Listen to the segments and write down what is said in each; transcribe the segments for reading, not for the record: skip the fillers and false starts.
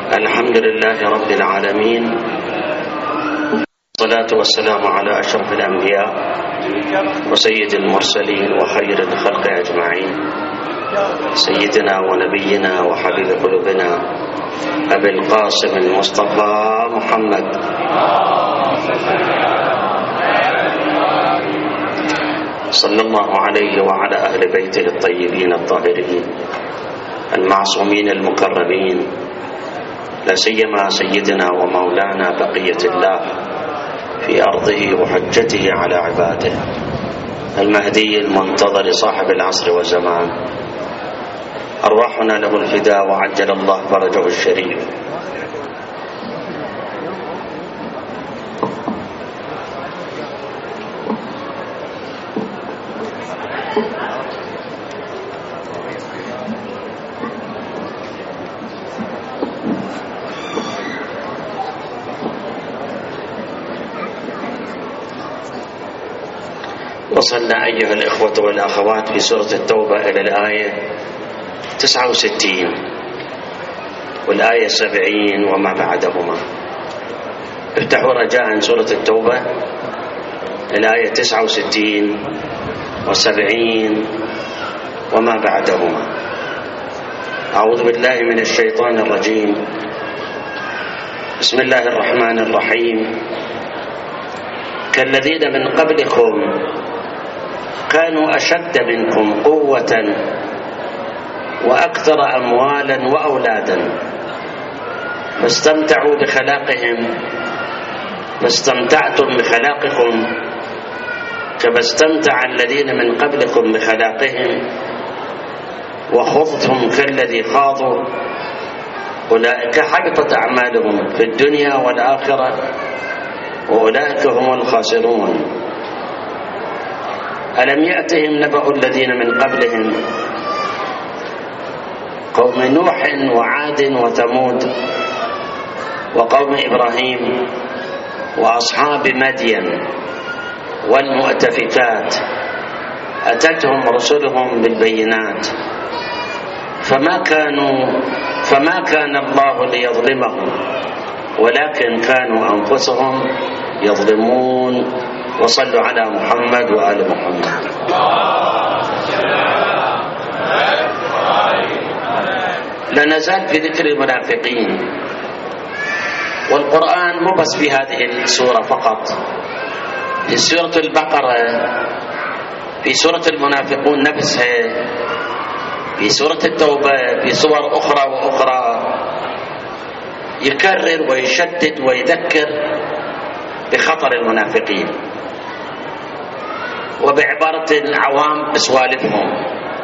الحمد لله رب العالمين، والصلاة والسلام على أشرف الأنبياء وسيد المرسلين وخير الخلق أجمعين، سيدنا ونبينا وحبيب قلوبنا أبي القاسم المصطفى محمد صلى الله عليه وعلى أهل بيته الطيبين الطاهرين المعصومين المكرمين، لا سيما سيدنا ومولانا بقية الله في أرضه وحجته على عباده، المهدي المنتظر صاحب العصر والزمان، أرواحنا له الفداء وعجل الله فرجه الشريف. وصلنا أيها الإخوة والأخوات في سورة التوبة إلى الآية 69 والآية 70 وما بعدهما. افتحوا رجاء سورة التوبة الآية 69 و70 وما بعدهما. أعوذ بالله من الشيطان الرجيم. بسم الله الرحمن الرحيم. كالذين من قبلكم كانوا أشد منكم قوة وأكثر أموالا وأولادا فاستمتعوا بخلاقهم فاستمتعتم بخلاقكم كما استمتع الذين من قبلكم بخلاقهم وخضتم كالذي خاضوا أولئك حبطت أعمالهم في الدنيا والآخرة وأولئك هم الخاسرون. ألم يأتهم نبأ الذين من قبلهم قوم نوح وعاد وثمود وقوم إبراهيم وأصحاب مدين والمؤتفكات أتتهم رسلهم بالبينات فما كان الله ليظلمهم ولكن كانوا أنفسهم يظلمون. وصلوا على محمد وآل محمد. لا نزال في ذكر المنافقين، والقرآن مو بس في هذه السورة فقط، في سورة البقرة، في سورة المنافقون نفسها، في سورة التوبة، في سور أخرى وأخرى يكرر ويشدد ويذكر بخطر المنافقين، وبعبارة العوام بسوالفهم.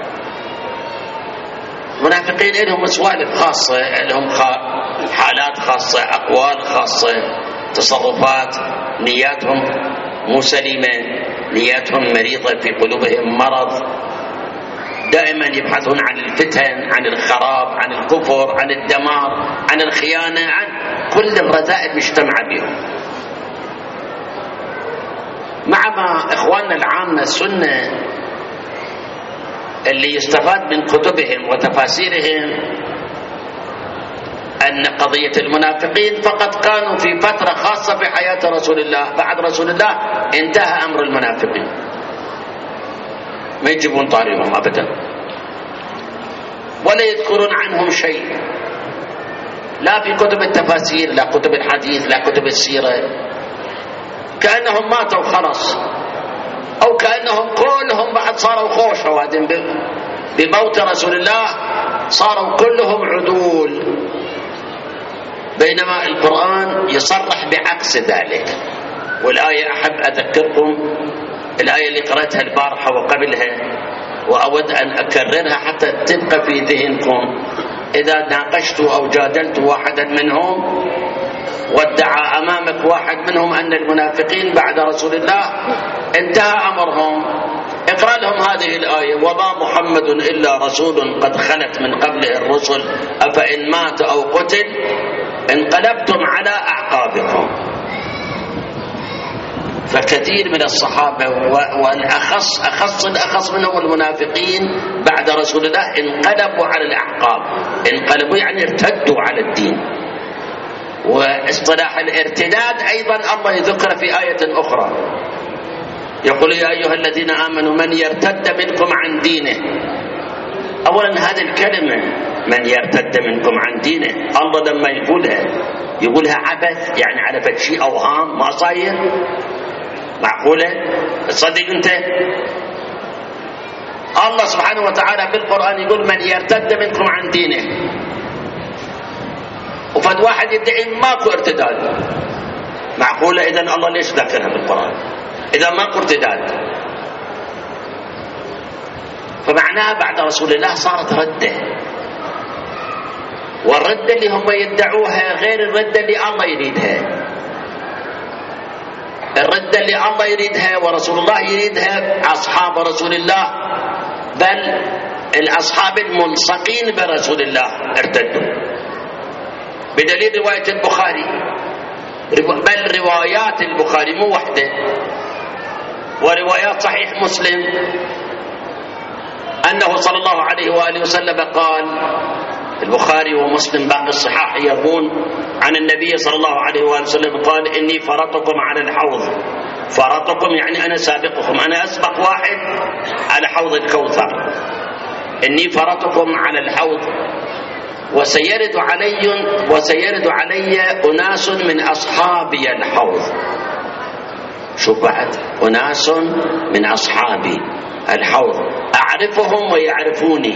المنافقين لهم سوالف خاصة، لهم حالات خاصة، أقوال خاصة، تصرفات، نياتهم مو سليمة، نياتهم مريضة، في قلوبهم مرض، دائما يبحثون عن الفتن، عن الخراب، عن الكفر، عن الدمار، عن الخيانة، عن كل الرذائل مجتمعة بهم. مع ما إخواننا العامة السنة اللي يستفاد من كتبهم وتفاسيرهم أن قضية المنافقين فقط كانوا في فترة خاصة في حياة رسول الله، بعد رسول الله انتهى أمر المنافقين، ما يجيبون طاريهم أبدا ولا يذكرون عنهم شيء، لا في كتب التفاسير، لا كتب الحديث، لا كتب السيرة، كأنهم ماتوا خلاص، أو كأنهم كلهم بعد صاروا خوش روادين بموت رسول الله، صاروا كلهم عدول، بينما القرآن يصرح بعكس ذلك. والآية أحب أذكركم الآية اللي قرأتها البارحة وقبلها، وأود أن أكررها حتى تبقى في ذهنكم. إذا ناقشت أو جادلت واحدا منهم وادعى أمامك واحد منهم أن المنافقين بعد رسول الله انتهى أمرهم، اقرأ لهم هذه الآية: وما محمد إلا رسول قد خلت من قبله الرسل أفإن مات أو قتل انقلبتم على أعقابكم. فكثير من الصحابة والأخص منهم المنافقين بعد رسول الله انقلبوا على الأعقاب، انقلبوا يعني ارتدوا على الدين، واصطلاح الارتداد أيضا الله يذكر في آية أخرى، يقول يا أيها الذين آمنوا من يرتد منكم عن دينه. أولا هذه الكلمة من يرتد منكم عن دينه الله لما يقولها عبث، يعني على فد شيء أوهام ما صاير، معقولة تصدق أنت؟ الله سبحانه وتعالى بالقرآن يقول من يرتد منكم عن دينه، وفد واحد يدعي ماكو ارتداد، معقولة؟ إذن الله ليش ذكرها بالقرآن إذا ماكو ارتداد؟ فمعناها بعد رسول الله صارت ردة، والردة اللي هم يدعوها غير الردة اللي الله يريدها. الردة اللي الله يريدها ورسول الله يريدها أصحاب رسول الله، بل الأصحاب الملصقين برسول الله ارتدوا، بدليل رواية البخاري، بل روايات البخاري مو وحدة، وروايات صحيح مسلم أنه صلى الله عليه وآله وسلم قال، البخاري ومسلم باقي الصحاح يروون عن النبي صلى الله عليه وآله وسلم قال إني فرطكم على الحوض. فرطكم يعني أنا سابقكم، أنا أسبق واحد على حوض الكوثر. إني فرطكم على الحوض وسيرد علي أناس من أصحابي الحوض. شوف بعد، أناس من أصحابي الحوض أعرفهم ويعرفوني.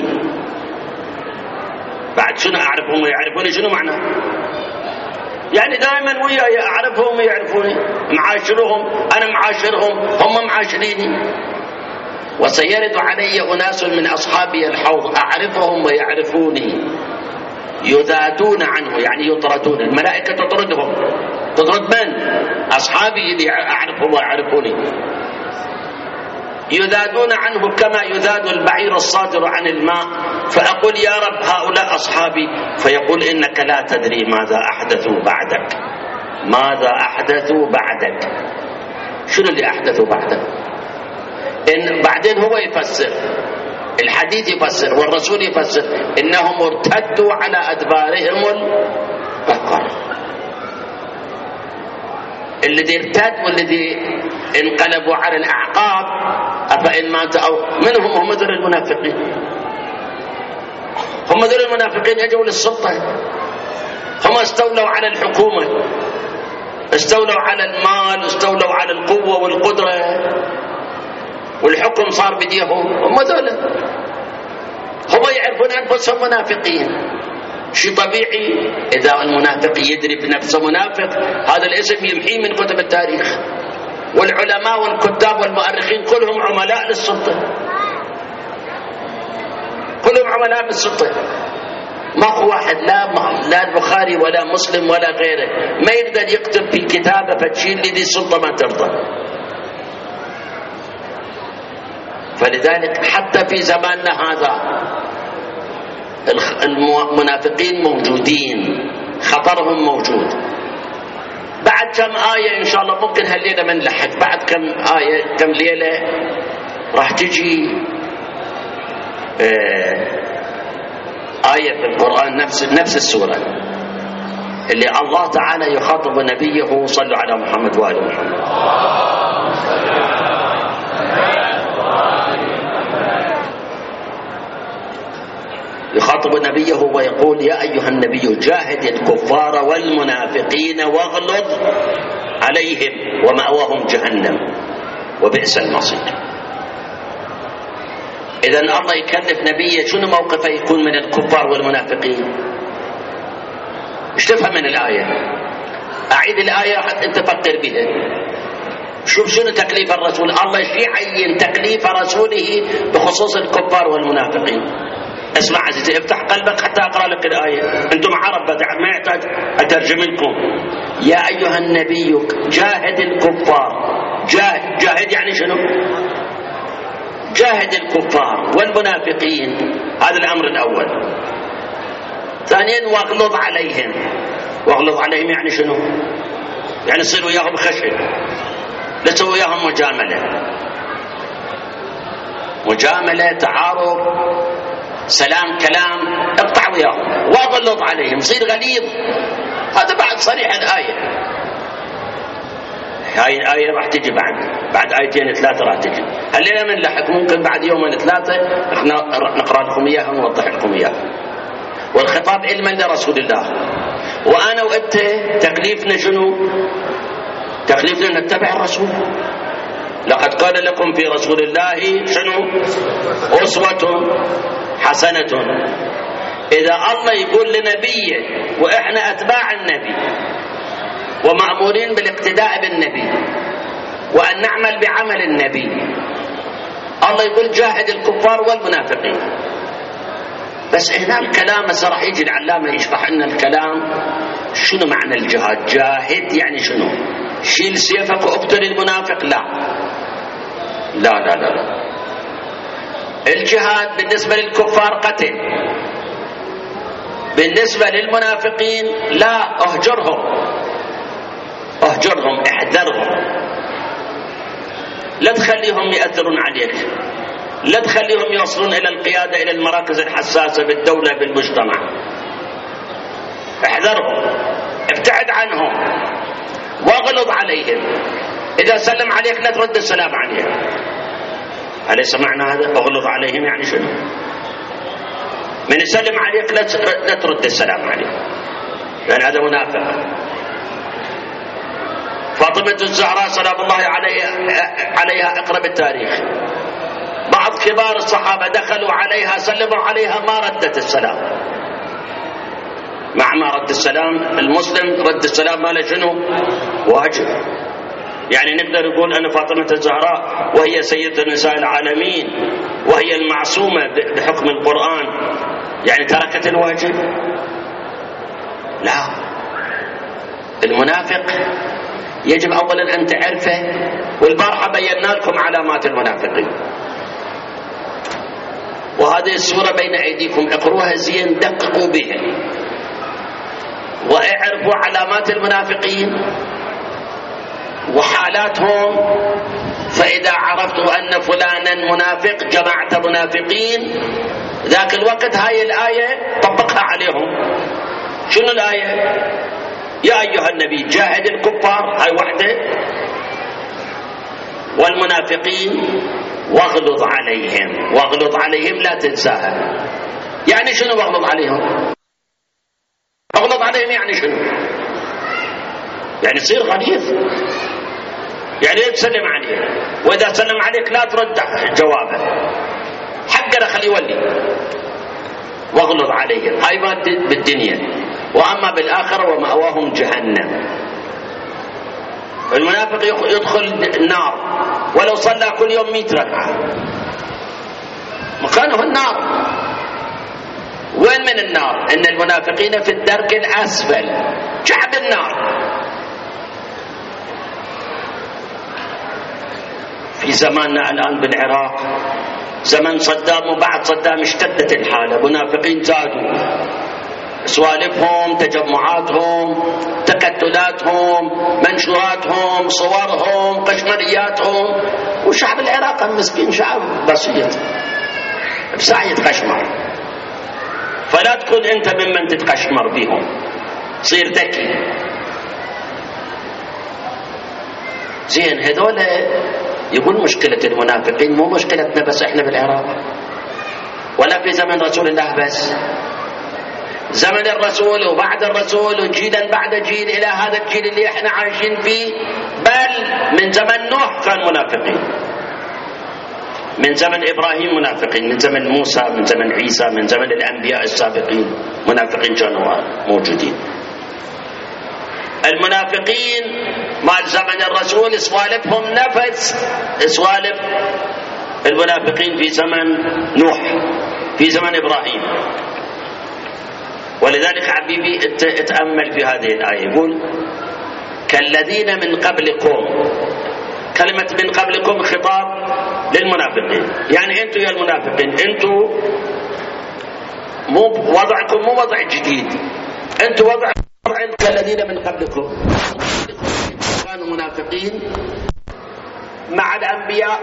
بعد شنو أعرفهم ويعرفوني؟ شنو معناه؟ يعني دائما وياي أعرفهم ويعرفوني، معاشرهم، أنا معاشرهم، هم معاشريني. وسيرد علي أناس من أصحابي الحوض أعرفهم ويعرفوني يذادون عنه، يعني يطردون، الملائكة تطردهم. تطرد من؟ أصحابي اللي أعرفهم ويعرفوني. يذادون عنه كما يذاد البعير الصادر عن الماء، فأقول يا رب هؤلاء أصحابي، فيقول إنك لا تدري ماذا أحدثوا بعدك. ماذا أحدثوا بعدك؟ شنو اللي أحدثوا بعدك؟ إن بعدين هو يفسر الحديث، يفسر والرسول يفسر إنهم ارتدوا على أدبارهم البقر. الذي ارتد والذي انقلبوا على الأعقاب أفإن مات أو منهم، هم ذول المنافقين. هم ذول المنافقين اجوا للسلطة، هم استولوا على الحكومة، استولوا على المال، استولوا على القوة والقدرة، والحكم صار بديهم. هم ذول، هم يعرفون أنفسهم منافقين. شيء طبيعي إذا المنافق يدري بنفسه منافق، هذا الاسم يمحيه من كتب التاريخ. والعلماء والكتاب والمؤرخين كلهم عملاء للسلطة، كلهم عملاء للسلطة. ماكو واحد لا البخاري ولا مسلم ولا غيره ما يقدر يكتب في كتابه فتشيل لي السلطة ما ترضى. فلذلك حتى في زماننا هذا المنافقين موجودين، خطرهم موجود. بعد كم آية إن شاء الله ممكن هالليلة ما نلحق، بعد كم آية كم ليلة راح تجي آية في القرآن نفس السورة اللي الله تعالى يخاطب نبيه. صلوا على محمد وآل محمد. يخاطب نبيه ويقول يا أيها النبي جاهد الكفار والمنافقين واغلظ عليهم ومأواهم جهنم وبئس المصير. إذن الله يكلف نبيه شنو موقفه يكون من الكفار والمنافقين؟ ايش تفهم من الآية؟ أعيد الآية حتى أنت تفكر بها. شوف شنو تكليف الرسول. الله يعين تكليف رسوله بخصوص الكفار والمنافقين. اسمع عزيزي، افتح قلبك حتى أقرأ لك الآية. أنتم عرب ما يحتاج أترجم لكم. يا أيها النبي جاهد الكفار. جاهد يعني شنو؟ جاهد الكفار والمنافقين، هذا الأمر الأول. ثانيا واغلظ عليهم. واغلظ عليهم يعني شنو؟ يعني صير وياهم خشن، لا تسوي وياهم مجاملة تعارض سلام كلام، اقطع وياهم. واغلظ عليهم، صير غليظ. هذا بعد صريح الآية. هاي الآية راح تجي بعد آيتين 3 راح تجي. هل من لحق ممكن بعد يومين 3 احنا نقرأ لكم إياها ونوضح لكم إياها. والخطاب علما لرسول الله. وأنا وأنت تكليفنا شنو؟ تكليفنا نتبع الرسول. لقد قال لكم في رسول الله شنو؟ أسوة حسنة. إذا الله يقول لنبيه وإحنا أتباع النبي ومأمورين بالاقتداء بالنبي وأن نعمل بعمل النبي، الله يقول جاهد الكفار والمنافقين. بس هنا الكلام هسه راح يجي العلامة يشرح لنا الكلام شنو معنى الجهاد. جاهد يعني شنو؟ شيل سيفك واقتل المنافق؟ لا لا لا لا, لا. الجهاد بالنسبة للكفار قتل، بالنسبة للمنافقين لا، اهجرهم احذرهم، لا تخليهم يأثرون عليك، لا تخليهم يوصلون إلى القيادة، إلى المراكز الحساسة بالدولة بالمجتمع. احذرهم، ابتعد عنهم واغلظ عليهم. إذا سلم عليك لا ترد السلام عليه. أليس معنى هذا؟ اغلظ عليهم يعني شنو؟ من يسلم عليك لا ترد السلام عليه، لأن هذا منافق. فاطمة الزهراء سلام الله عليها اقرأ بالتاريخ، بعض كبار الصحابة دخلوا عليها سلموا عليها ما ردت السلام. مع ما رد السلام المسلم رد السلام ماله شنو؟ واجب. يعني نقدر نقول أن فاطمة الزهراء وهي سيدة نساء العالمين وهي المعصومة بحكم القرآن يعني تركت الواجب؟ لا. المنافق يجب أولا أن تعرفه، والبارحة بينا لكم علامات المنافقين، وهذه السورة بين أيديكم، اقروها زين دققوا بها واعرفوا علامات المنافقين وحالاتهم. فإذا عرفتوا أن فلانا منافق جماعة منافقين ذاك الوقت هاي الآية طبقها عليهم. شنو الآية؟ يا أيها النبي جاهد الكفار، هاي وحدة، والمنافقين واغلظ عليهم. واغلظ عليهم لا تنساها. يعني شنو واغلظ عليهم؟ اغلظ عليهم يعني شنو؟ يعني صير غليظ، يعني لا تسلم عليه، واذا سلم عليك لا ترد جوابه، حقنا خليه يولي. واغلظ عليهم هاي ما بالدنيا، واما بالاخره ومأواهم جهنم. المنافق يدخل النار ولو صلى كل يوم 100 ركعه، مكانه النار. وين من النار؟ ان المنافقين في الدرك الاسفل، شعب النار. في زماننا الان بالعراق، زمن صدام وبعد صدام اشتدت الحاله، منافقين زادوا سوالفهم، تجمعاتهم، تكتلاتهم، منشوراتهم، صورهم، قشمرياتهم. وشعب العراق المسكين شعب بسيط بساعة قشمر، فلا تكون انت ممن تتقشمر بهم، صير ذكي. زين هذول يقول مشكلة المنافقين مو مشكلتنا بس احنا بالعراق، ولا في زمن رسول الله بس، زمن الرسول وبعد الرسول وجيلا بعد جيل الى هذا الجيل اللي احنا عايشين فيه، بل من زمن نوح كان منافقين، من زمن ابراهيم منافقين، من زمن موسى، من زمن عيسى، من زمن الانبياء السابقين منافقين كانوا موجودين. المنافقين مع زمن الرسول سوالفهم نفس سوالف المنافقين في زمن نوح، في زمن ابراهيم. ولذلك حبيبي اتأمل في هذه الآية، يقول كالذين من قبلكم. كلمة من قبلكم خطاب للمنافقين، يعني انتم يا المنافقين انتم مو وضعكم مو وضع جديد، انتم وضع كالذين من قبلكم كانوا منافقين مع الأنبياء،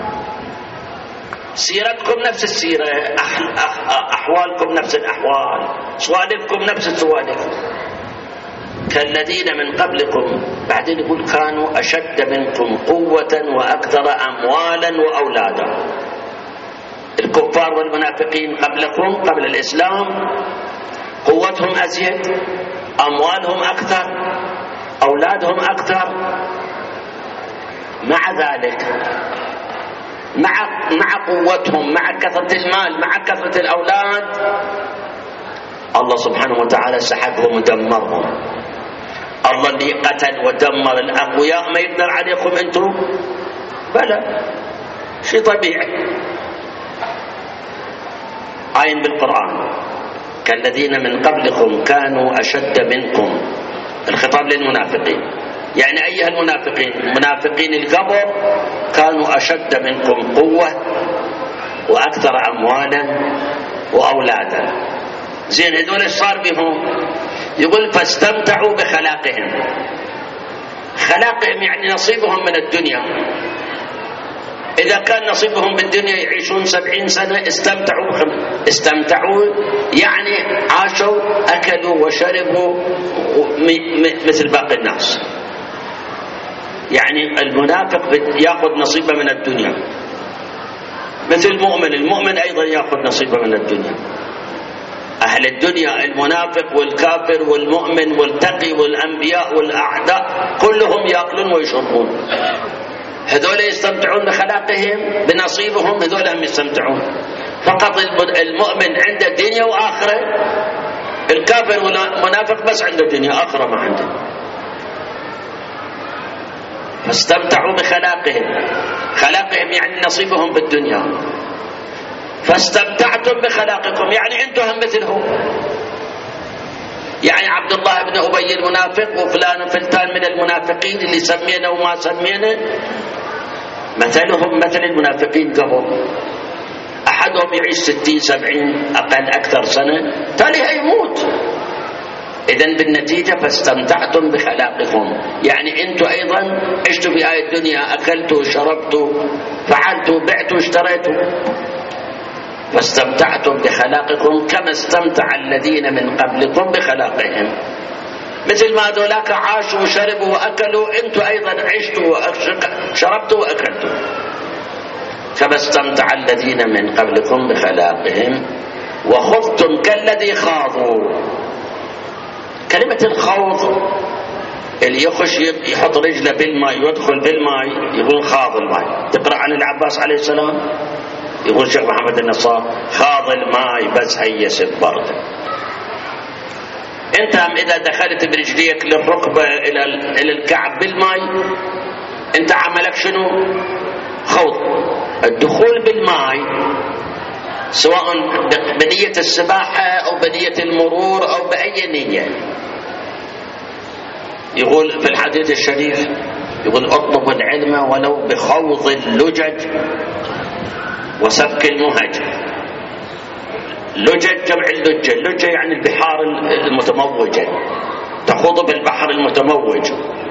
سيرتكم نفس السيرة، أحوالكم نفس الأحوال، سوالفكم نفس السوالف. كالذين من قبلكم، بعدين يقول كانوا أشد منكم قوة وأكثر أموالا وأولادا. الكفار والمنافقين قبلكم قبل الإسلام قوتهم أزيد، أموالهم أكثر، أولادهم أكثر. مع ذلك مع قوتهم، مع كثرة المال، مع كثرة الأولاد، الله سبحانه وتعالى سحقهم ودمرهم. الله اللي قتل ودمر الأقوياء ما يقدر عليكم أنتم؟ بلى، شيء طبيعي. آية بالقرآن كالذين من قبلكم كانوا أشد منكم، الخطاب للمنافقين، يعني أيها المنافقين، منافقين القبر كانوا أشد منكم قوة وأكثر أموالا وأولادا. زين هذول ايش صار بهم؟ يقول فاستمتعوا بخلاقهم. خلاقهم يعني نصيبهم من الدنيا. إذا كان نصيبهم بالدنيا يعيشون 70 سنة، استمتعوا يعني عاشوا أكلوا وشربوا مثل باقي الناس. يعني المنافق يأخذ نصيبه من الدنيا مثل المؤمن أيضا يأخذ نصيبه من الدنيا. أهل الدنيا المنافق والكافر والمؤمن والتقي والأنبياء والأعداء كلهم يأكلون ويشربون. هذول يستمتعون بخلاقهم بنصيبهم، هذول هم يستمتعون. فقط المؤمن عنده دنيا وآخرة، الكافر والمنافق بس عنده دنيا، آخرة ما عنده. فاستمتعوا بخلاقهم، خلاقهم يعني نصيبهم بالدنيا. فاستمتعتم بخلاقكم يعني انتم هم مثلهم. يعني عبد الله بن أبي المنافق وفلان وفلتان من المنافقين اللي سمينا وما سمينا مثلهم مثل المنافقين قبل. أحدهم يعيش 60 70 أقل أكثر سنة، تالي هيموت. إذن بالنتيجة فاستمتعتم بخلاقكم، يعني أنتم أيضا عشتوا في هذه الدنيا، أكلتوا شربتوا فعلتوا بعتوا اشتريتوا. فاستمتعتم بخلاقكم كما استمتع الذين من قبلكم بخلاقهم. مثل ما ذولاك عاشوا وشربوا وأكلوا، أنتم أيضا عشتوا وشربتوا وأكلتوا. كما استمتع الذين من قبلكم بخلاقهم وخضتم كالذي خاضوا. كلمة الخوض اللي يخش يحط رجله بالماء يدخل بالماء يقول خاض الماء. تقرأ عن العباس عليه السلام يقول شيخ محمد النصار خاض الماء بس هيس البرد. انت اذا دخلت برجليك للركبة الى الكعب بالماء انت عملك شنو؟ خوض. الدخول بالماء سواء بنية السباحة او بنية المرور او بأي نية. يقول في الحديث الشريف يقول اطلب العلم ولو بخوض اللجج وسفك المهج. لجج جمع اللجة، اللجة يعني البحار المتموجة، تخوض بالبحر المتموج.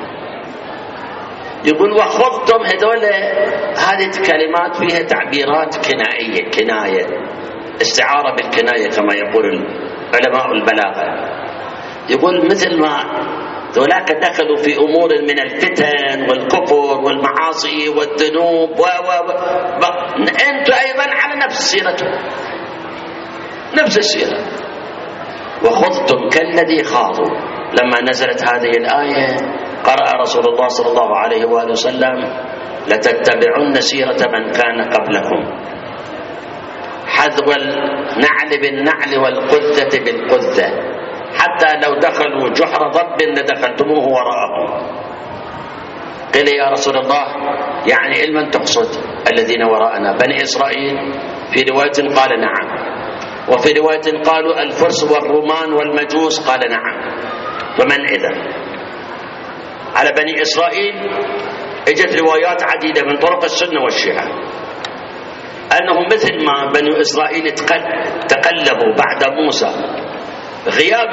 يقول وخضتم، هذول هذه كلمات فيها تعبيرات كنائية، كناية، استعارة بالكناية كما يقول علماء البلاغة. يقول مثل ما ذولاك دخلوا في أمور من الفتن والكفر والمعاصي والذنوب أنتم أيضا على نفس سيرتهم، نفس السيرة. وخضتم كالذي خاضوا. لما نزلت هذه الآية قرأ رسول الله صلى الله عليه وآله وسلم لتتبعن سيرة من كان قبلكم حذو النعل بالنعل والقذة بالقذة حتى لو دخلوا جحر ضب لدخلتموه وراءهم. قيل يا رسول الله يعني علما تقصد الذين وراءنا بني إسرائيل؟ في رواية قال نعم، وفي رواية قالوا الفرس والرومان والمجوس، قال نعم. فمن إذن على بني إسرائيل اجت روايات عديدة من طرق السنة والشيعة أنهم مثل ما بني إسرائيل تقلبوا بعد موسى، غياب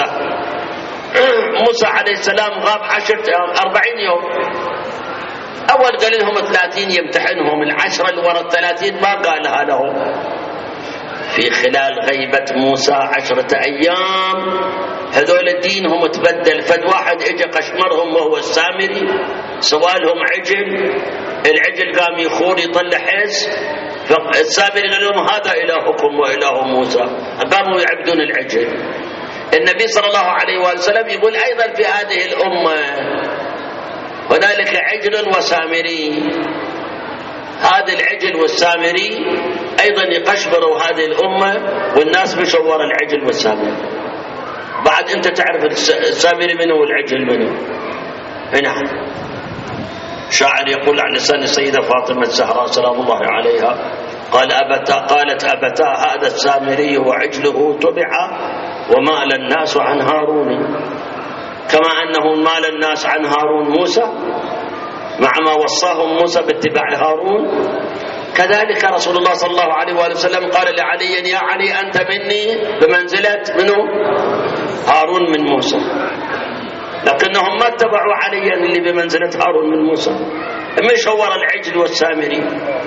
موسى عليه السلام غاب 40 يوم. أول قال لهم 30 يمتحنهم، 10 اللي وراء 30 ما قالها لهم. في خلال غيبة موسى 10 أيام هذول دينهم تبدل. فد واحد اجى قشمرهم وهو السامري، سوالهم عجل، العجل قام يخور يطلع حس، فالسامري قال لهم هذا إلهكم وإله موسى، قاموا يعبدون العجل. النبي صلى الله عليه وسلم يقول أيضا في هذه الأمة هنالك عجل وسامري، هذا العجل والسامري أيضا يقشبروا هذه الأمة، والناس بشور العجل والسامري. بعد أنت تعرف السامري منه والعجل منه. نعم. شاعر يقول عن لسان السيدة فاطمة الزهراء سلام الله عليها، قالت أبتا هذا السامري وعجله تبع ومال الناس عن هارون، كما أنه مال الناس عن هارون موسى مع ما وصاهم موسى باتباع هارون، كذلك رسول الله صلى الله عليه وآله وسلم قال لعلي يا علي أنت مني بمنزلة منه هارون من موسى، لكنهم ما اتبعوا عليا اللي بمنزلة هارون من موسى، مش هو العجل والسامري.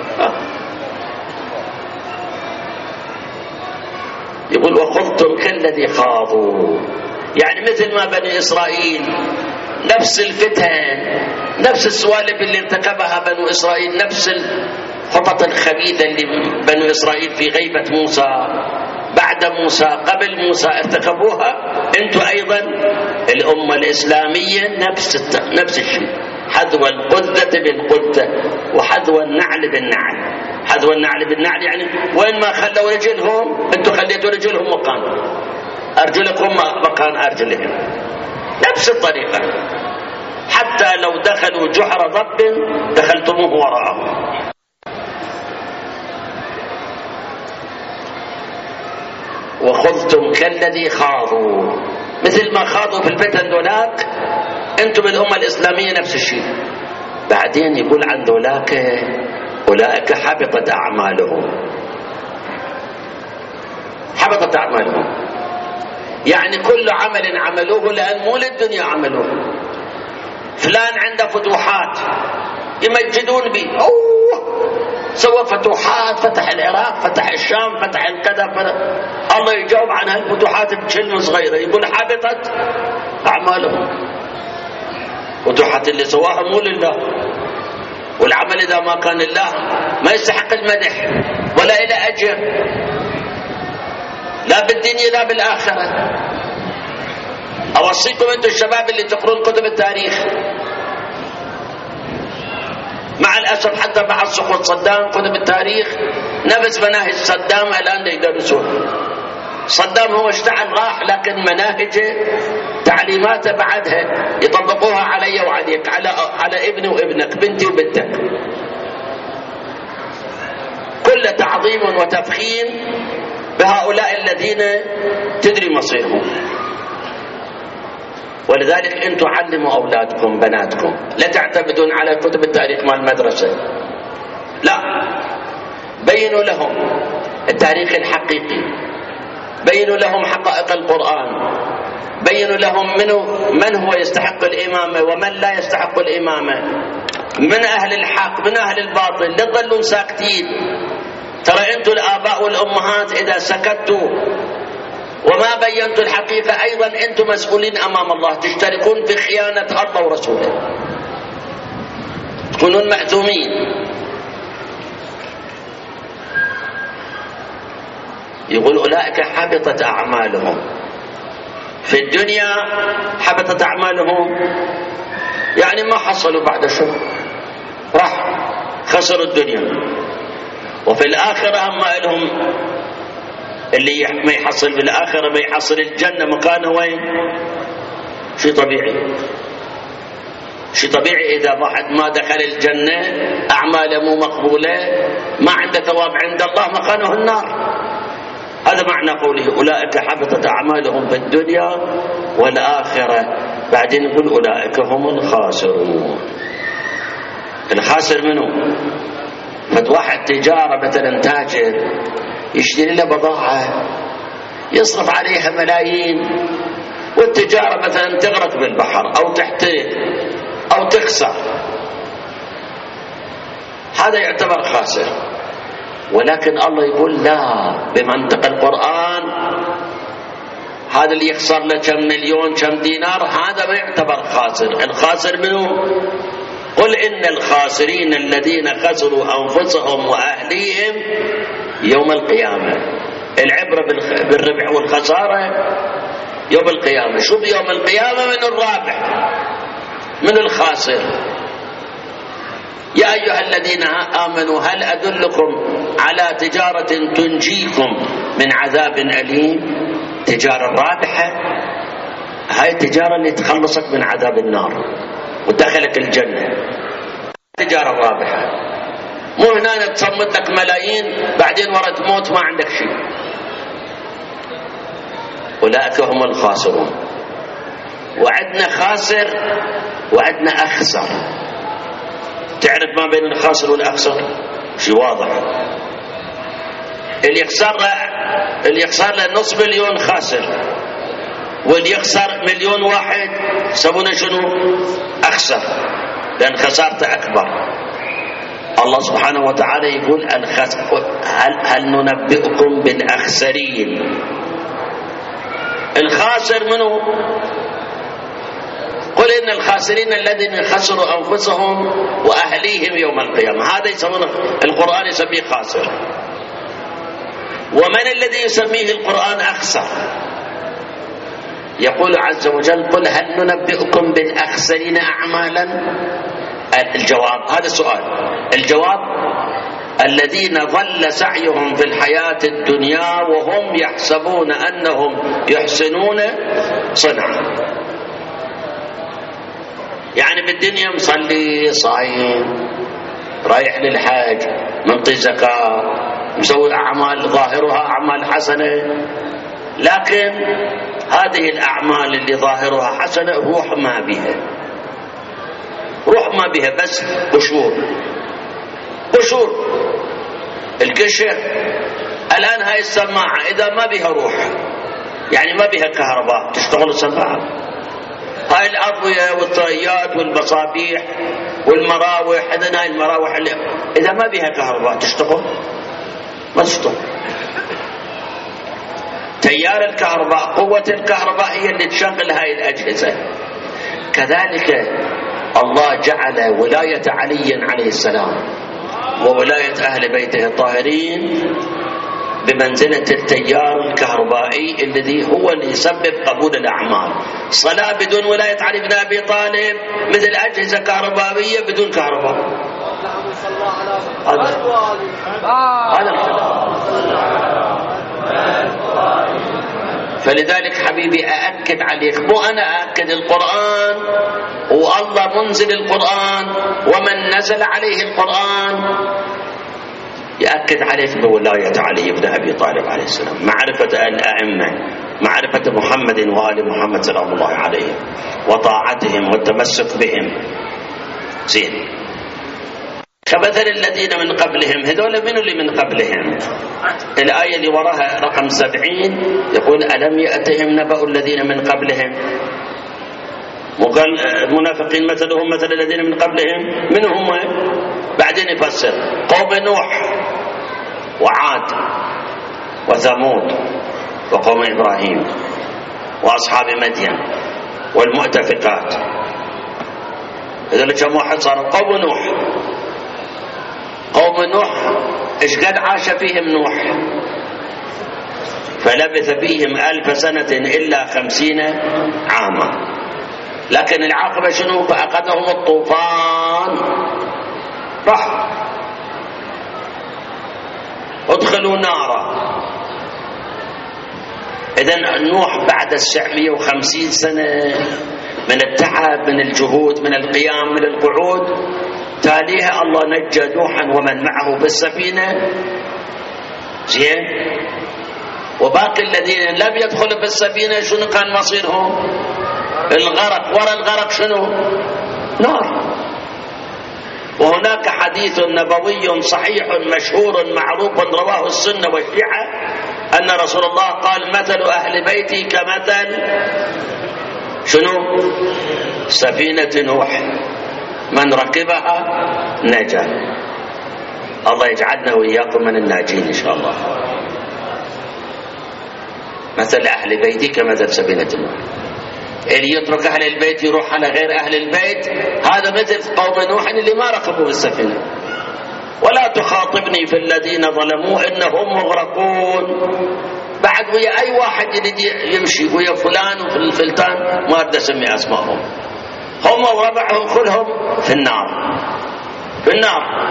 يقول وخذتم كالذي خاضوا، يعني مثل ما بني إسرائيل نفس الفتن، نفس السوالف اللي ارتكبها بنو إسرائيل، نفس الخطط الخبيثة اللي بنو إسرائيل في غيبة موسى بعد موسى قبل موسى ارتكبوها، انتم أيضا الأمة الإسلامية نفس الشيء، حذو القذة بالقذة وحذو النعل بالنعل. حذو النعل بالنعل يعني وين ما خلوا رجلهم انتم خليتوا رجلهم مكان أرجلكم مكان أرجلهم، نفس الطريقة. حتى لو دخلوا جحر ضب دخلتموه وراءهم. وخذتم كالذي خاضوا، مثل ما خاضوا في الفتن دولاك انتم بالأمة الإسلامية نفس الشيء. بعدين يقول عن دولاك أولئك حبطت أعمالهم. حبطت أعمالهم يعني كل عمل عملوه لأن مو للدنيا عملوه. فلان عنده فتوحات يمجدون به، سوى فتوحات، فتح العراق، فتح الشام، فتح الكذا، الله يجاوب عن هالفتوحات بكلمة صغيرة، يقول حبطت أعمالهم. فتوحات اللي سواها مو لله، والعمل إذا ما كان لله ما يستحق المدح ولا إلى أجر، لا بالدنيا لا بالآخرة. أوصيكم أنتم الشباب اللي تقرون كتب التاريخ، مع الأسف حتى بعد سقوط صدام كتب التاريخ نفس مناهج صدام الآن يدرسون. صدام هو اشتعل راح، لكن مناهجه تعليماته بعدها يطبقوها علي وعليك، على ابني وابنك، بنتي وبنتك، كل تعظيم وتفخيم بهؤلاء الذين تدري مصيرهم. ولذلك انتم علموا أولادكم بناتكم، لا تعتمدون على كتب التاريخ مال المدرسة، لا، بينوا لهم التاريخ الحقيقي، بينوا لهم حقائق القرآن، بينوا لهم من هو يستحق الإمامة ومن لا يستحق الإمامة، من أهل الحق من أهل الباطل، لا تظلوا ساكتين. ترى أنتم الآباء والأمهات إذا سكتوا وما بينتوا الحقيقة أيضا أنتم مسؤولين أمام الله، تشتركون في خيانة الله ورسوله، تكونون مأثومين. يقول أولئك حبطت أعمالهم في الدنيا، حبطت أعمالهم يعني ما حصلوا بعد شهر، راح خسروا الدنيا. وفي الآخرة أما لهم اللي ما يحصل في الآخرة ما يحصل الجنة، مكانه وين؟ شيء طبيعي، شيء طبيعي. إذا واحد ما دخل الجنة أعماله مو مقبولة، ما عنده ثواب عند الله، مكانه النار. هذا معنى قوله أولئك حبطت أعمالهم في الدنيا والآخرة. بعدين يقول أولئك هم الخاسرون. الخاسر منه؟ فواحد تجارة مثلا تاجر يشتري له بضاعة يصرف عليها ملايين، والتجارة مثلا تغرق بالبحر أو تحترق أو تخسر، هذا يعتبر خاسر. ولكن الله يقول لا، بمنطق القرآن هذا اللي يخسر له كم مليون كم دينار هذا ما يعتبر خاسر. الخاسر منه؟ قل إن الخاسرين الذين خسروا أنفسهم وأهليهم يوم القيامة. العبرة بالربح والخسارة يوم القيامة. شوف يوم القيامة من الرابح من الخاسر. يا أيها الذين آمنوا هل أدلكم على تجارة تنجيكم من عذاب أليم؟ تجارة رابحة، هاي التجارة اللي تخلصك من عذاب النار ودخلك الجنة. تجارة رابحة، مو هنا تصمت لك ملايين بعدين ورا تموت ما عندك شيء. أولئك هم الخاسرون. وعدنا خاسر وعدنا أخسر. تعرف ما بين الخاسر والأخسر؟ شيء واضح. اللي يخسر له نصف مليون خاسر، واللي يخسر مليون واحد يسمونه شنو؟ أخسر، لأن خسارته أكبر. الله سبحانه وتعالى يقول هل ننبئكم بالأخسرين؟ الخاسر منه؟ قل إن الخاسرين الذين خسروا أنفسهم وأهليهم يوم القيامة. هذا يسمونه القرآن يسميه خاسر. ومن الذي يسميه القرآن أخسر؟ يقول عز وجل قل هل ننبئكم بالأخسرين أعمالا؟ الجواب هذا السؤال. الجواب الذين ضل سعيهم في الحياة الدنيا وهم يحسبون أنهم يحسنون صنعا. يعني بالدنيا مصلي صايم رايح للحج منطي زكاة مسوي أعمال ظاهرها أعمال حسنة، لكن هذه الأعمال اللي ظاهرها حسنة روح ما بها بس قشور القشر. الآن هاي السماعة إذا ما بها روح يعني ما بها كهرباء تشتغل السماعة. هاي الأضوية والطريات والمصابيح والمراوح، إذا هاي المراوح اللي إذا ما بها كهرباء تشتغل ما تشتغل. تيار الكهرباء قوة الكهرباء هي اللي تشغل هاي الأجهزة. كذلك الله جعل ولاية علي عليه السلام وولاية أهل بيته الطاهرين بمنزلة التيار الكهربائي الذي هو اللي يسبب قبول الأعمال. صلاة بدون ولاية علي بن أبي طالب مثل أجهزة كهربائية بدون كهرباء. هذا الكلام. فلذلك حبيبي أأكد عليك، مو أنا أأكد، القرآن والله منزل القرآن ومن نزل عليه القرآن يأكد عليك بولاية علي بن أبي طالب عليه السلام، معرفة الأئمة، معرفة محمد وآل محمد سلام الله عليه وطاعتهم والتمسك بهم. زين. كمثل الذين من قبلهم، هذول من اللي من قبلهم؟ الآية اللي وراها رقم 70 يقول ألم يأتهم نبأ الذين من قبلهم. وقال المنافقين مثلهم مثل الذين من قبلهم، من هم؟ بعدين يفسر قوم نوح وعاد وثمود وقوم إبراهيم وأصحاب مدين والمؤتفقات. هذول كم واحد صاروا قوم نوح. قوم نوح إيش قد عاش فيهم نوح؟ فلبث فيهم 1000 سنة إلا 50 عاما. لكن العاقبة شنو؟ فأخذهم الطوفان، راح ادخلوا نارا. إذن نوح بعد 950 سنة من التعب من الجهود من القيام من القعود، تاليها الله نجى نوحا ومن معه بالسفينة. زين. وباقي الذين لم يدخلوا بالسفينة شنو كان مصيرهم؟ الغرق. وراء الغرق شنو؟ نار. وهناك حديث نبوي صحيح مشهور معروف رواه السنة والشيعة أن رسول الله قال مثل أهل بيتي كمثل شنو؟ سفينة نوح من ركبها نجا. الله يجعلنا وإياكم من الناجين إن شاء الله. مثل أهل بيتي كمثل سفينة نوح. اللي يترك أهل البيت يروح على غير أهل البيت، هذا مثل قوم نوح اللي ما ركبوا بالسفينة. ولا تخاطبني في الذين ظلموا إنهم مغرقون. بعد ويا أي واحد يمشي ويا فلان وفلتان ما أريد أسمي أسمائهم، هم وربعهم كلهم في النار، في النار.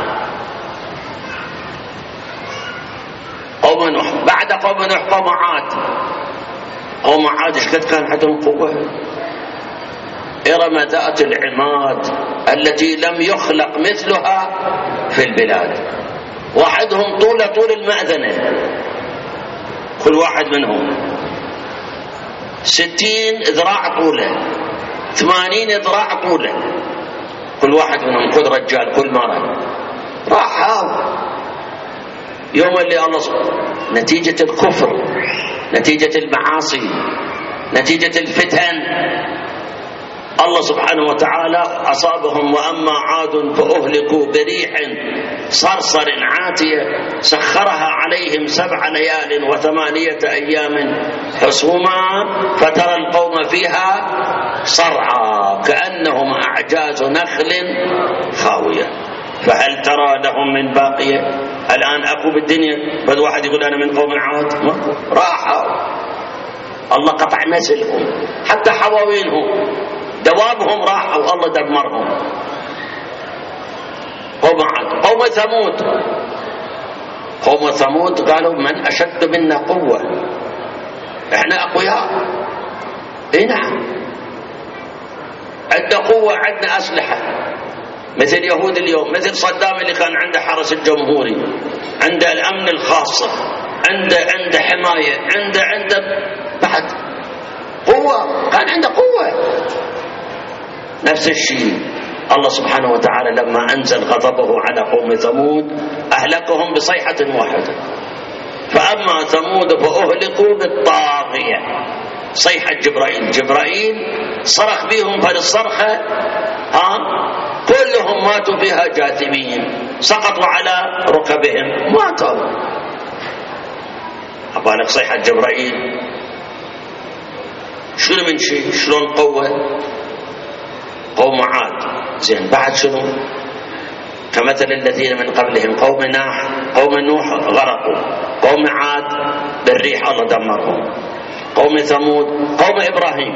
قوم نوح، بعد قوم نوح قوم عاد. قوم عاد ايش قد كان عندهم قوة؟ إرم ذات العماد التي لم يخلق مثلها في البلاد. واحدهم طول المأذنة، كل واحد منهم 60 ذراع طوله، 80 ذراع طوله، كل واحد منهم كل رجال كل مرة راح. يوم اللي الله نتيجة الكفر، نتيجة المعاصي، نتيجة الفتن، الله سبحانه وتعالى أصابهم. وأما عاد فأهلكوا بريح صرصر عاتية سخرها عليهم 7 ليال و8 أيام حسوما فترى القوم فيها صرعى كأنهم أعجاز نخل خاوية فهل ترى لهم من باقية. الآن أكو بالدنيا بد واحد يقول أنا من قوم عاد، راحوا الله قطع نسلهم، حتى حواوينهم دوابهم راحوا الله دمرهم. قوم عاد. قوم ثمود، قوم ثمود قالوا من أشد منا قوة، احنا أقوياء. اي نعم، عندنا قوة، عندنا أسلحة، مثل يهود اليوم، مثل صدام اللي كان عنده حرس الجمهوري، عنده الأمن الخاصة، عنده حماية، عنده بعد قوة، كان عنده قوة. نفس الشيء الله سبحانه وتعالى لما أنزل غضبه على قوم ثمود أهلكهم بصيحة واحدة. فأما ثمود فأهلكوا بالطاغية، صيحة جبرائيل صرخ بهم فالصرخة كلهم ماتوا فيها جاثمين، سقطوا على ركبهم ماتوا. أبالك صيحة جبرائيل شنو من شيء، شلون قوة. قوم عاد زين، بعد شنو؟ كمثل الذين من قبلهم قوم نوح غرقوا، قوم عاد بالريح الله دمرهم، قوم ثمود، قوم إبراهيم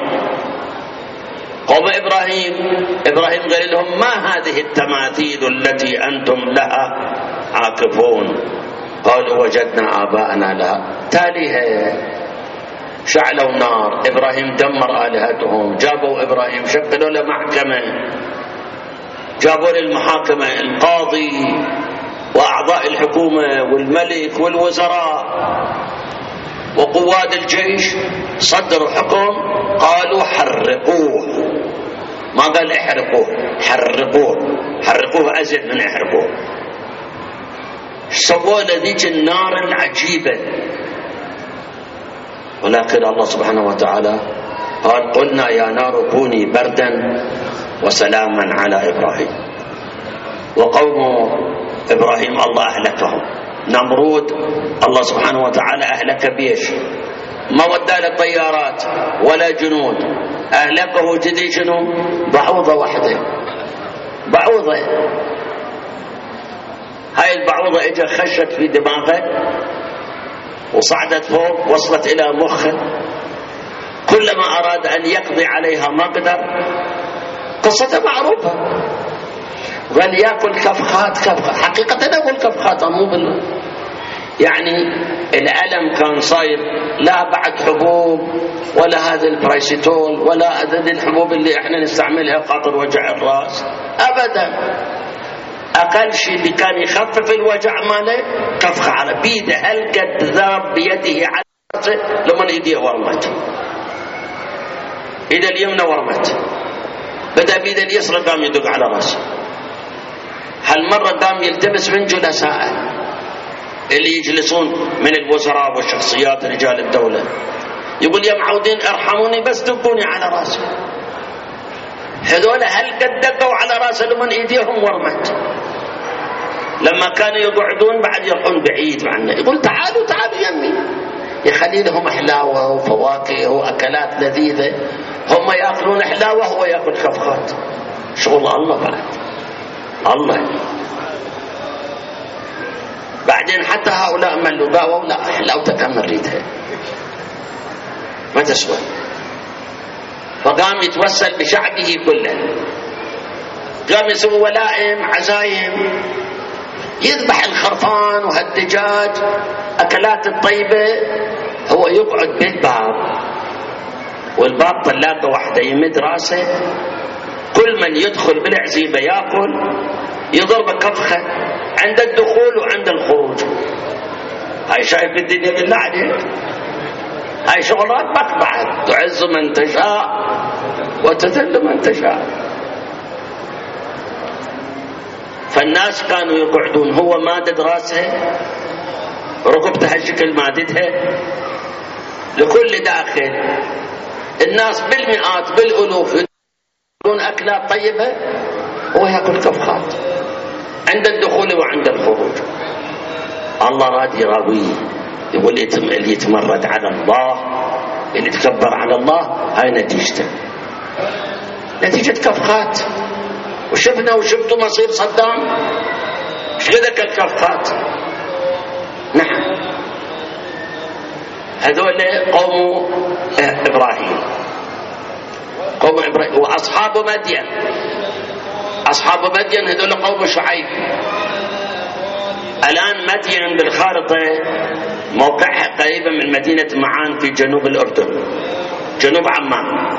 إبراهيم قال لهم ما هذه التماثيل التي أنتم لها عاكفون؟ قالوا وجدنا آباءنا لها تاليها. شعلوا نار، إبراهيم دمر آلهتهم، جابوا إبراهيم شكلوا له محكمة، جابوا للمحاكمة القاضي وأعضاء الحكومة والملك والوزراء وقواد الجيش، صدروا حكم قالوا حرقوه، ما قال احرقوه، حرقوه أزيد من احرقوه. سووا لذيك النار العجيبة. ولكن الله سبحانه وتعالى قال قلنا يا نار كوني بردا وسلاما على إبراهيم. وقوم إبراهيم الله أهلكهم. نمرود الله سبحانه وتعالى أهلك بيش، ما ودى له طيارات ولا جنود، أهلكه. تدري شنو؟ بعوضة واحدة، بعوضة. هاي البعوضة اجا خشت في دماغه وصعدت فوق، وصلت إلى مخه، كلما أراد أن يقضي عليها ما قدر. قصته معروفة، قال يأكل كفخات حقيقة أقول كفخات مو يعني الألم كان صاير، لا بعد حبوب ولا هذا البرايسيتول ولا هذه الحبوب اللي احنا نستعملها قاطر وجع الرأس أبدا. أقل شيء اللي كان يخفف الوجع ماله كفخة على بيده، هل قد ذاب بيده على رأسه لمن يديه ورمت، إذا اليمنى ورمت، بدأ بيده اليسرى قام يدق على رأسه. هالمرة قام يلتبس من جلسائه اللي يجلسون من الوزراء والشخصيات رجال الدولة، يقول يا معودين ارحموني بس دقوني على رأسي. هذول هل قد دقوا على رأسه لمن ايديهم ورمت. لما كانوا يقعدون بعد يروحون بعيد عنه، يقول تعالوا يمي، يخلي لهم حلاوة وفواكه وأكلات لذيذة، هم يأكلون حلاوة هو يأكل كفخات. شغل الله بعد الله. بعدين حتى هؤلاء ملوا قالوا لا حلاوتك أنا نريدها ما تسوى. فقام يتوسل بشعبه كله، قام يسوي ولائم عزايم، يذبح الخرفان وهالدجاج أكلات الطيبة، هو يقعد بالباب والباب طلاقة واحدة يمد راسه، كل من يدخل بالعزيبة يأكل، يضرب كفخة عند الدخول وعند الخروج. هاي شايف الدنيا بالله عليك؟ هاي شغلات مقطعة، تعز من تشاء وتذل من تشاء. فالناس كانوا يقعدون، هو مادد راسه، ركبتها الشكل ماددها، لكل داخل الناس بالمئات بالألوف يأكلون أكلات طيبة، هو يأكل كفخات عند الدخول وعند الخروج. الله راد يراويه، يقول اللي يتمرد على الله، اللي يتكبر على الله، هاي نتيجته، نتيجة كفخات. وشفنا وشفتوا مصير صدام، ايش ذاك الكفخات. نعم هذول قوم إبراهيم، قوم إبراهيم. وأصحاب مدين، أصحاب مدين هذول قوم شعيب. الآن مدين بالخارطة موقعها قريبا من مدينة معان في جنوب الأردن، جنوب عمان.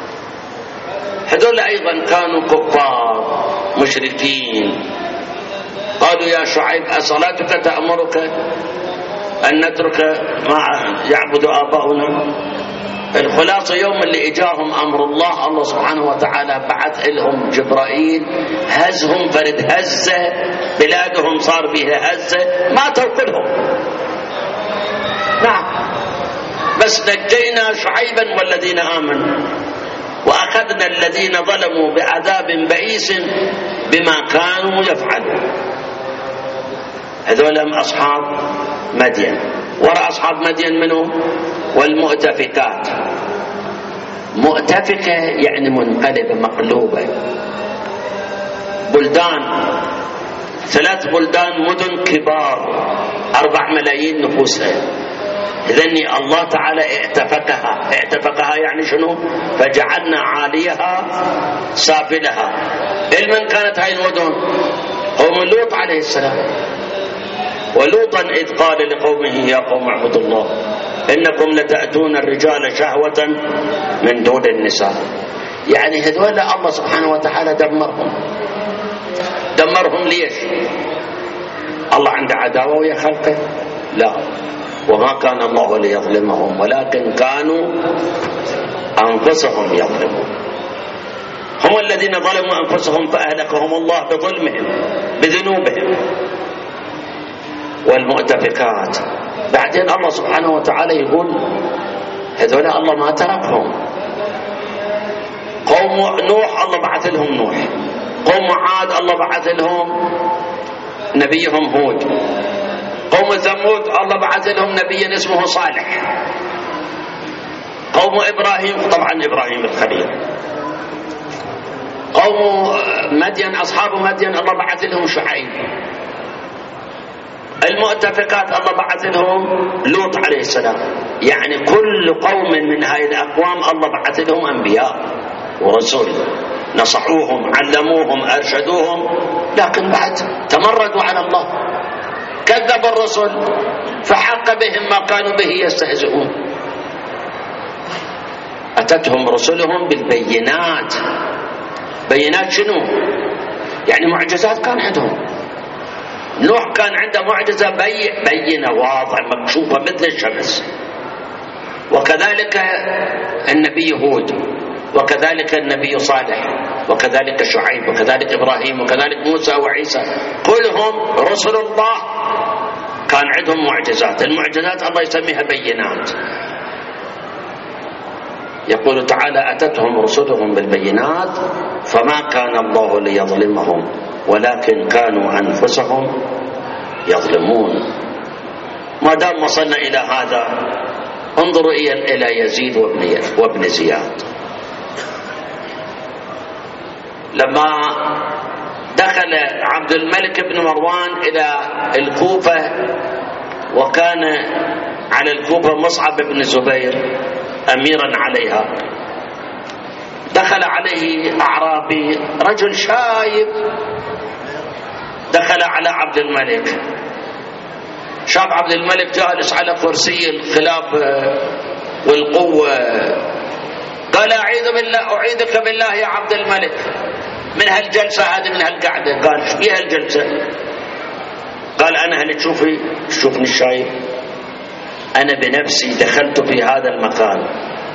هذول أيضا كانوا كفار مشركين. قالوا يا شعيب أصلاتك تأمرك أن نترك ما يعبد آباؤنا؟ الخلاصة يوم اللي إجاهم أمر الله، الله سبحانه وتعالى بعث لهم جبرائيل، هزهم فرد هزة، بلادهم صار بها هزة، ماتوا كلهم. نعم بس نجينا شعيبا والذين آمنوا وأخذنا الذين ظلموا بعذاب بئيس بما كانوا يفعلون. هذول أصحاب مدين. وراء أصحاب مدين منهم والمؤتفكات. مؤتفكة يعني منقلبة مقلوبة. بلدان، 3 بلدان مدن كبار 4 ملايين نفوسها، إذن الله تعالى اعتفقها يعني شنو؟ فجعلنا عاليها سافلها. من كانت هاي المدن؟ قوم لوط عليه السلام. ولوطا إذ قال لقومه يا قوم اعبدوا الله إنكم لتأتون الرجال شهوة من دون النساء. يعني هذول الله سبحانه وتعالى دمرهم ليش؟ الله عنده عداوة ويا خلقه؟ لا، وما كان الله ليظلمهم ولكن كانوا أنفسهم يظلمون. هم الذين ظلموا أنفسهم فأهلكهم الله بظلمهم بذنوبهم. والمؤتفكات بعدين الله سبحانه وتعالى يقول هذول الله ما تركهم. قوم نوح الله بعث لهم نوح، قوم عاد الله بعث لهم نبيهم هود، قوم ثمود الله بعث لهم نبي اسمه صالح، قوم إبراهيم طبعا إبراهيم الخليل، قوم مدين أصحاب مدين الله بعث لهم شعيب، المؤتفكات الله بعث لهم لوط عليه السلام. يعني كل قوم من هاي الأقوام الله بعث لهم أنبياء ورسل نصحوهم علموهم أرشدوهم، لكن بعد تمردوا على الله، كذب الرسل فحق بهم ما كانوا به يستهزئون. أتتهم رسلهم بالبينات. بينات شنو؟ يعني معجزات كان عندهم. نوح كان عنده معجزة بينة واضحة مكشوفة مثل الشمس، وكذلك النبي هود، وكذلك النبي صالح، وكذلك شعيب، وكذلك إبراهيم، وكذلك موسى وعيسى، كلهم رسل الله كان عندهم معجزات. المعجزات الله يسميها بينات. يقول تعالى أتتهم رسلهم بالبينات فما كان الله ليظلمهم ولكن كانوا أنفسهم يظلمون. ما دام وصلنا إلى هذا انظروا إلى يزيد وابن زياد. لما دخل عبد الملك بن مروان إلى الكوفة، وكان على الكوفة مصعب بن زبير أميرا عليها، دخل عليه أعرابي رجل شايب، دخل على عبد الملك، شاف عبد الملك جالس على كرسي الخلافة والقوة، قال أعيذك بالله يا عبد الملك من هالجلسة هذه، من هالقعدة. قال ايش فيها الجلسة؟ قال أنا هل تشوفني الشايب؟ أنا بنفسي دخلت في هذا المكان،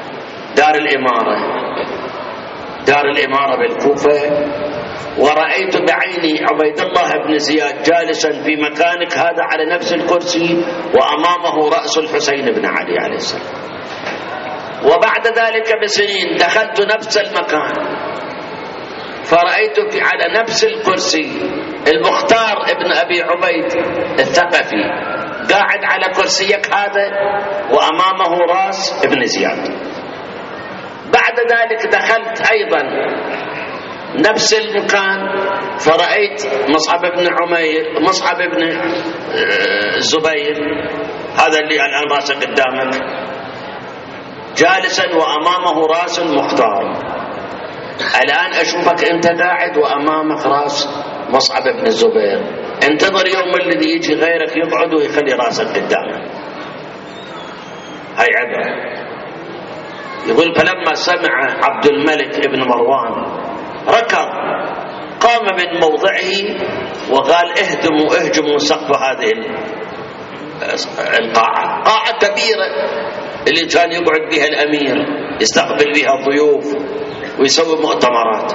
دار الإمارة بالكوفة، ورأيت بعيني عبيد الله بن زياد جالسا في مكانك هذا على نفس الكرسي، وأمامه رأس الحسين بن علي عليه السلام. وبعد ذلك بسنين دخلت نفس المكان، فرأيت على نفس الكرسي المختار ابن أبي عبيد الثقفي قاعد على كرسيك هذا، وأمامه راس ابن زياد. بعد ذلك دخلت أيضا نفس المكان، فرأيت مصعب بن زبير، هذا اللي الآن راسه قدامك، جالسا وأمامه راس مختار. الآن أشوفك أنت قاعد وأمامك راس مصعب بن الزبير، انتظر يوم الذي يجي غيرك يقعد ويخلي راسك قدامه. هاي عبرة. يقول فلما سمع عبد الملك بن مروان ركض، قام من موضعه وقال اهجموا سقف هذه القاعة، قاعة كبيرة اللي كان يقعد بها الأمير يستقبل بها الضيوف ويسوي مؤتمرات.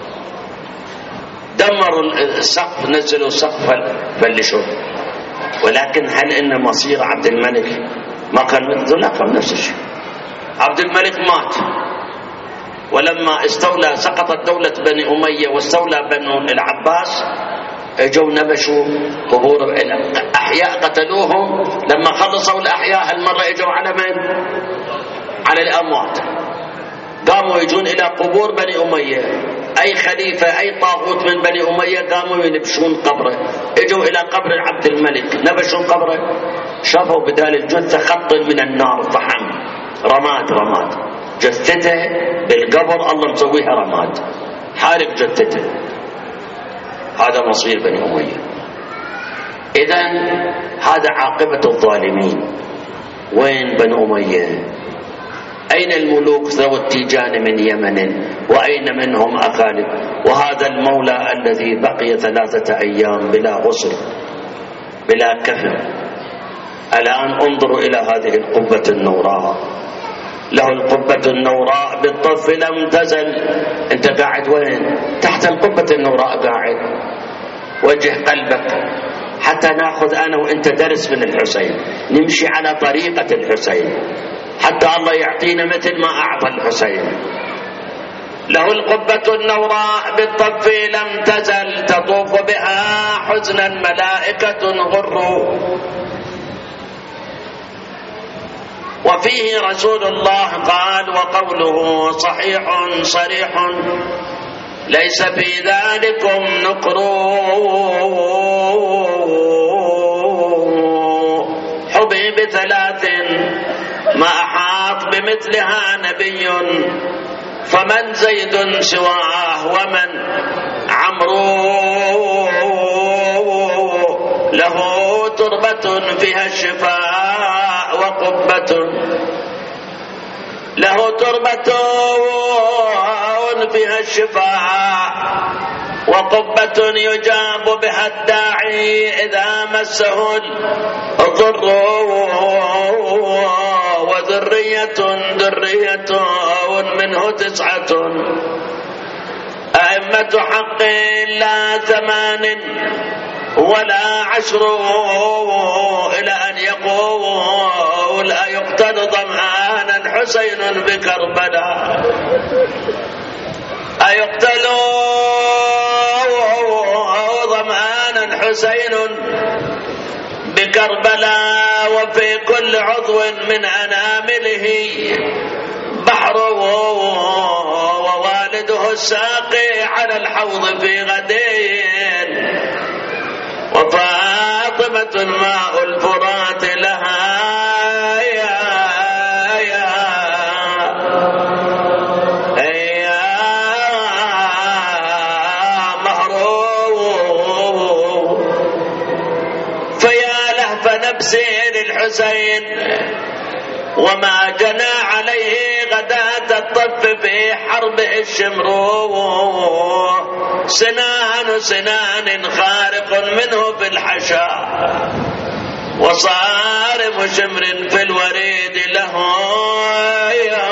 دمروا السقف، نزلوا السقف، بلشوا. ولكن هل إن مصير عبد الملك ما كان مثله؟ لا، كان نفس الشيء. عبد الملك مات، ولما استولى سقطت دولة بني أمية واستولى بنو العباس، اجوا نبشوا قبور الأحياء، قتلوهم. لما خلصوا الأحياء هالمرة اجوا على من؟ على الأموات. قاموا يجون إلى قبور بني أمية، أي خليفة أي طاغوت من بني أمية قاموا ينبشون قبره. اجوا إلى قبر عبد الملك، نبشوا قبره، شافوا بدال الجثة خط من النار فحم، رماد جثته بالقبر، الله مسويها رماد، حارق جثته. هذا مصير بني أمية. إذن هذا عاقبة الظالمين. وين بني أمية؟ أين الملوك ذو التيجان من يمن؟ وأين منهم أقالب؟ وهذا المولى الذي بقي 3 أيام بلا غسل بلا كفن. الآن انظروا إلى هذه القبة النوراء، له القبة النوراء بالطف لم تزل. أنت قاعد وين؟ تحت القبة النوراء قاعد. وجه قلبك حتى نأخذ أنا وإنت درس من الحسين، نمشي على طريقة الحسين حتى الله يعطينا مثل ما أعطى الحسين. له القبة النوراء بالطف لم تزل، تطوف بها حزنا ملائكة غر. وفيه رسول الله قال وقوله صحيح صريح ليس في ذلكم نكر. حبي ب3 ما أحاط بمثلها نبي، فمن زيد سواه ومن عمرو. له تربة فيها الشفاء وقبة، له تربة فيها الشفاء وقبة يجاب بها الداعي إذا مسه الضر. وذرية منه 9 أئمة حق لا 8 ولا 10 إلى أن يقول أيقتل ظمآنا حسين بكربلاء. أيقتل ظمآنا حسين كربلاء وفي كل عضو من أنامله بحر ووالده الساقي على الحوض في غدين وفاطمة ماء الفرات لها يا مهروب فيا لهف نفسي للحسين وما جنى عليه غداة الطف في حربه الشمروه سنان خارق منه في الحشاء وصارم شمر في الوريد له يا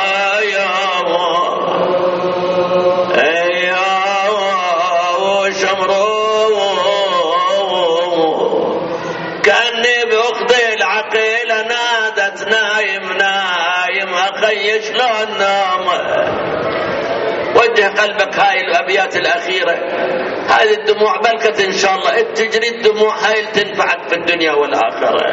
شمروه كأني بأختي العقيلة نادت نايم أخي شلون نام. وجه قلبك هاي الأبيات الأخيرة، هذه الدموع بلكت إن شاء الله تجري الدموع هاي تنفعك في الدنيا والآخرة.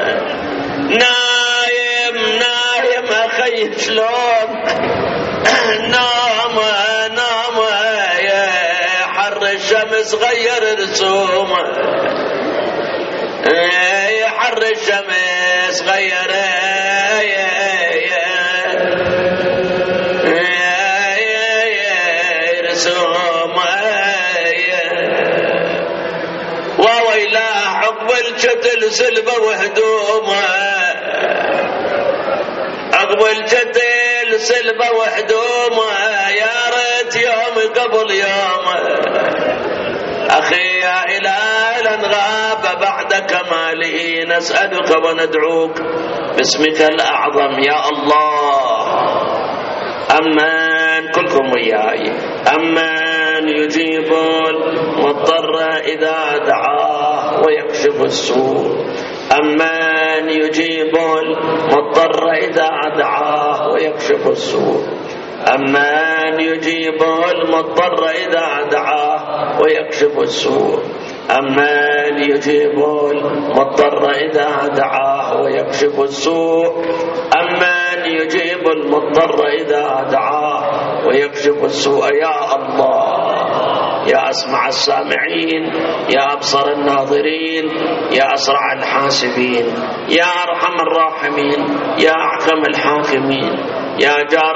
نايم أخي شلون نام يا حر الشمس غير رسومه يا حر الشمس غير وويلاه عقب الجتل سلبه وهدومه عقب الجتل سلبه وهدومه يا ريت يوم قبل يوم أخي يا هلالا غاب بعد كماله نسألك وندعوك باسمك الأعظم يا الله. أمن كلكم وياي أمن يجيب المضطر إذا دعاه ويكشف السوء أمن يجيب المضطر إذا دعاه ويكشف السوء أمن يجيب المضطر إذا دعاه ويكشف السوء أمن يجيب المضطر إذا دعاه ويكشف السوء أمن يجيب المضطر إذا دعاه ويكشف السوء يا الله يا أسمع السامعين يا أبصر الناظرين يا أسرع الحاسبين يا أرحم الراحمين يا أحكم الحاكمين يا جار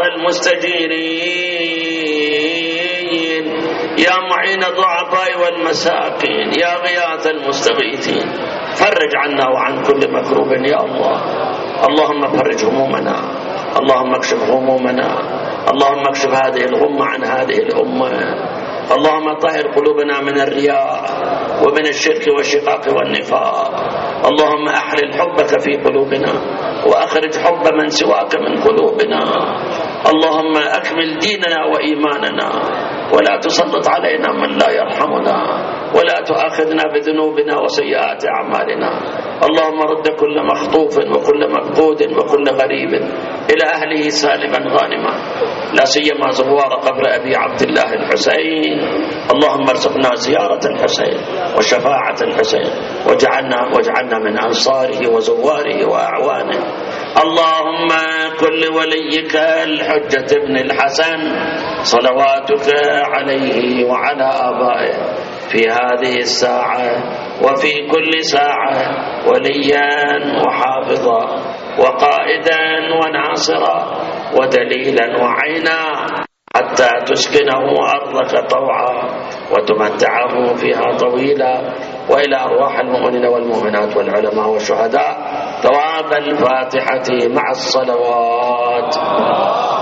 المستجيرين يا معين الضعفاء والمساكين يا غياث المستغيثين فرج عنا وعن كل مكروب يا الله. اللهم فرج همومنا اللهم اكشف همومنا اللهم اكشف هذه الغمة عن هذه الأمة اللهم طهر قلوبنا من الرياء ومن الشرك والشقاق والنفاق اللهم أحلل حبك في قلوبنا وأخرج حب من سواك من قلوبنا اللهم أكمل ديننا وإيماننا ولا تسلط علينا من لا يرحمنا ولا تؤاخذنا بذنوبنا وسيئات أعمالنا اللهم رد كل مخطوف وكل مفقود وكل غريب إلى أهله سالما غانما لا سيما زوار قبر أبي عبد الله الحسين اللهم ارزقنا زيارة الحسين وشفاعة الحسين واجعلنا من أنصاره وزواره وأعوانه. اللهم كل وليك الحجة ابن الحسن صلواتك عليه وعلى آبائه في هذه الساعة وفي كل ساعة وليا وحافظا وقائدا وناصرا ودليلا وعينا حتى تسكنه أرضك طوعا وتمتعه فيها طويلا وإلى أرواح المؤمنين والمؤمنات والعلماء والشهداء ثواب الفاتحة مع الصلوات.